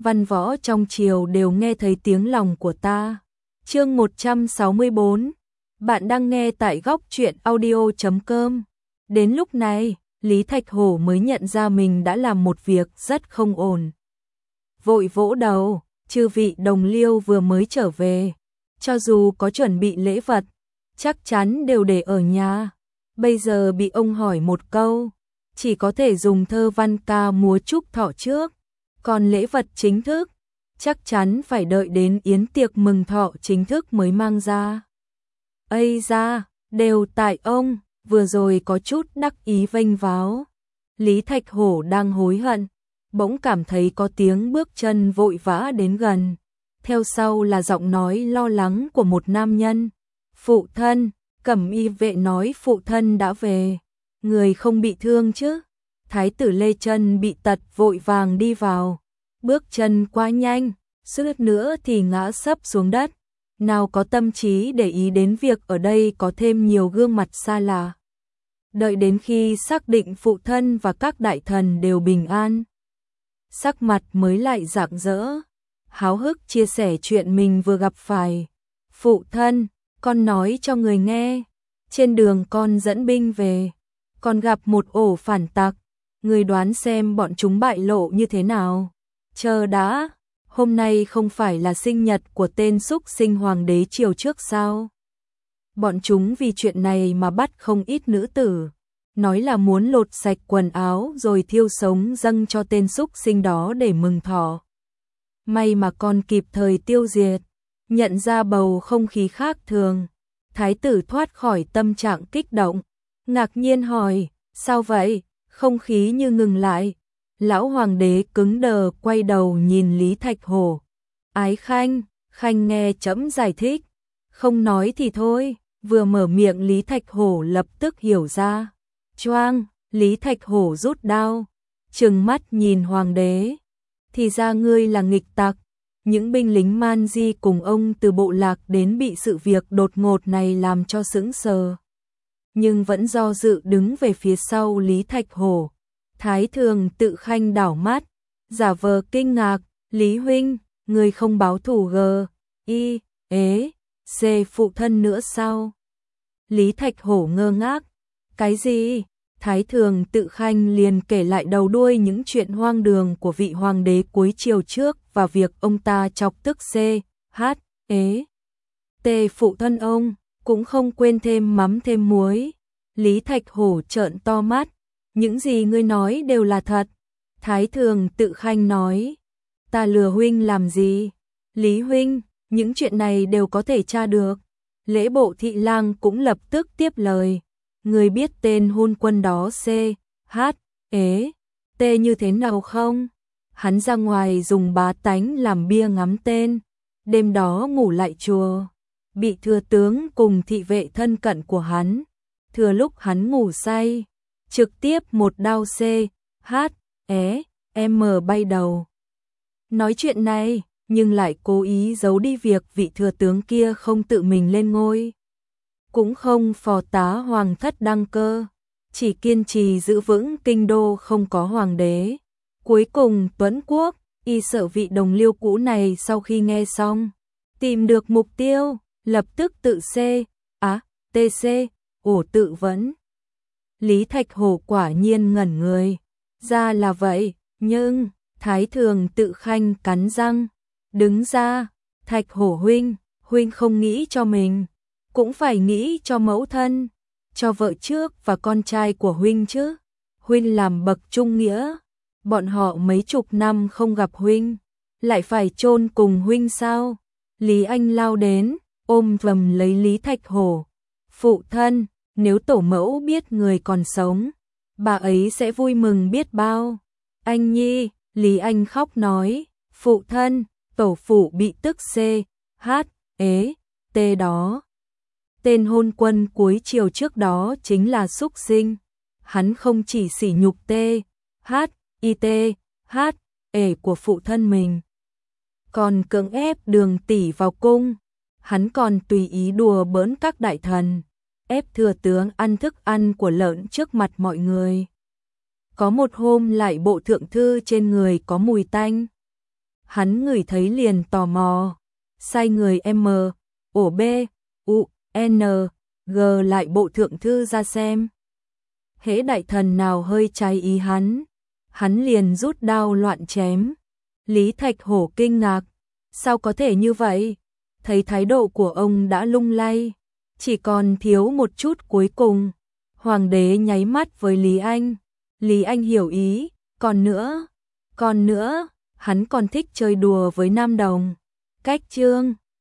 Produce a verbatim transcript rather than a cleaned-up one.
văn võ trong triều đều nghe thấy tiếng lòng của ta. Chương một trăm sáu mươi bốn. Bạn đang nghe tại góc truyện audio chấm com. Đến lúc này, Lý Thạch Hổ mới nhận ra mình đã làm một việc rất không ổn. Vội vỗ đầu, chư vị đồng liêu vừa mới trở về, cho dù có chuẩn bị lễ vật, chắc chắn đều để ở nhà. Bây giờ bị ông hỏi một câu, chỉ có thể dùng thơ văn ca múa chúc thọ trước, còn lễ vật chính thức, chắc chắn phải đợi đến yến tiệc mừng thọ chính thức mới mang ra. Ây da, đều tại ông, vừa rồi có chút đắc ý vênh váo. Lý Thạch Hổ đang hối hận, bỗng cảm thấy có tiếng bước chân vội vã đến gần. Theo sau là giọng nói lo lắng của một nam nhân. Phụ thân, Cẩm Y vệ nói phụ thân đã về. Người không bị thương chứ? Thái tử Lê chân bị tật vội vàng đi vào. Bước chân quá nhanh, suýt nữa thì ngã sấp xuống đất. Nào có tâm trí để ý đến việc ở đây có thêm nhiều gương mặt xa lạ. Đợi đến khi xác định phụ thân và các đại thần đều bình an, sắc mặt mới lại rạng rỡ, háo hức chia sẻ chuyện mình vừa gặp phải. Phụ thân, con nói cho người nghe, trên đường con dẫn binh về, con gặp một ổ phản tặc, người đoán xem bọn chúng bại lộ như thế nào. Chờ đã, hôm nay không phải là sinh nhật của tên súc sinh hoàng đế triều trước sao? Bọn chúng vì chuyện này mà bắt không ít nữ tử, nói là muốn lột sạch quần áo rồi thiêu sống dâng cho tên súc sinh đó để mừng thọ. May mà con kịp thời tiêu diệt. Nhận ra bầu không khí khác thường, thái tử thoát khỏi tâm trạng kích động, ngạc nhiên hỏi, sao vậy? Không khí như ngừng lại. Lão hoàng đế cứng đờ quay đầu nhìn Lý Thạch Hổ. Ái Khanh, Khanh nghe trẫm giải thích. Không nói thì thôi, vừa mở miệng Lý Thạch Hổ lập tức hiểu ra. Choang, Lý Thạch Hổ rút đao, trừng mắt nhìn hoàng đế. Thì ra ngươi là nghịch tặc. Những binh lính man di cùng ông từ bộ lạc đến bị sự việc đột ngột này làm cho sững sờ, nhưng vẫn do dự đứng về phía sau Lý Thạch Hổ. Thái Thường Tự Khanh đảo mắt, giả vờ kinh ngạc, Lý huynh, người không báo thù g, y, ế, c phụ thân nữa sao? Lý Thạch Hổ ngơ ngác, cái gì? Thái Thường Tự Khanh liền kể lại đầu đuôi những chuyện hoang đường của vị hoàng đế cuối triều trước và việc ông ta chọc tức c, h, ế, t phụ thân ông, cũng không quên thêm mắm thêm muối. Lý Thạch Hổ trợn to mắt, những gì ngươi nói đều là thật. Thái Thường Tự Khanh nói, ta lừa huynh làm gì? Lý huynh, những chuyện này đều có thể tra được. Lễ bộ thị lang cũng lập tức tiếp lời. Người biết tên hôn quân đó c, h, ế, t như thế nào không? Hắn ra ngoài dùng bá tánh làm bia ngắm tên, đêm đó ngủ lại chùa, bị thừa tướng cùng thị vệ thân cận của hắn, thừa lúc hắn ngủ say, trực tiếp một đao c, h, é, m bay đầu. Nói chuyện này, nhưng lại cố ý giấu đi việc vị thừa tướng kia không tự mình lên ngôi, cũng không phò tá hoàng thất đăng cơ, chỉ kiên trì giữ vững kinh đô không có hoàng đế. Cuối cùng Tuấn Quốc, y sợ vị đồng liêu cũ này sau khi nghe xong, tìm được mục tiêu, lập tức tự c, á, tc, ổ tự vấn. Lý Thạch Hổ quả nhiên ngẩn người, ra là vậy, nhưng, Thái Thường Tự Khanh cắn răng, đứng ra, Thạch Hổ huynh, huynh không nghĩ cho mình, cũng phải nghĩ cho mẫu thân, cho vợ trước và con trai của huynh chứ. Huynh làm bậc trung nghĩa, bọn họ mấy chục năm không gặp huynh, lại phải chôn cùng huynh sao? Lý Anh lao đến, ôm vầm lấy Lý Thạch Hổ. Phụ thân, nếu tổ mẫu biết người còn sống, bà ấy sẽ vui mừng biết bao. Anh nhi, Lý Anh khóc nói, phụ thân, tổ phụ bị tức c, h, ế, t đó. Tên hôn quân cuối triều trước đó chính là súc sinh. Hắn không chỉ sỉ nhục t, h, i t, h, ể của phụ thân mình, còn cưỡng ép Đường tỷ vào cung. Hắn còn tùy ý đùa bỡn các đại thần, ép thừa tướng ăn thức ăn của lợn trước mặt mọi người. Có một hôm lại bộ thượng thư trên người có mùi tanh. hắn ngửi thấy liền tò mò, sai người M, ổ B, U, N, G lại bộ thượng thư ra xem. Hễ đại thần nào hơi trái ý hắn, hắn liền rút đao loạn chém. Lý Thạch Hổ kinh ngạc, sao có thể như vậy? Thấy thái độ của ông đã lung lay, chỉ còn thiếu một chút cuối cùng. Hoàng đế nháy mắt với Lý Anh, Lý Anh hiểu ý, còn nữa, còn nữa, hắn còn thích chơi đùa với Nam Đồng. Cách chương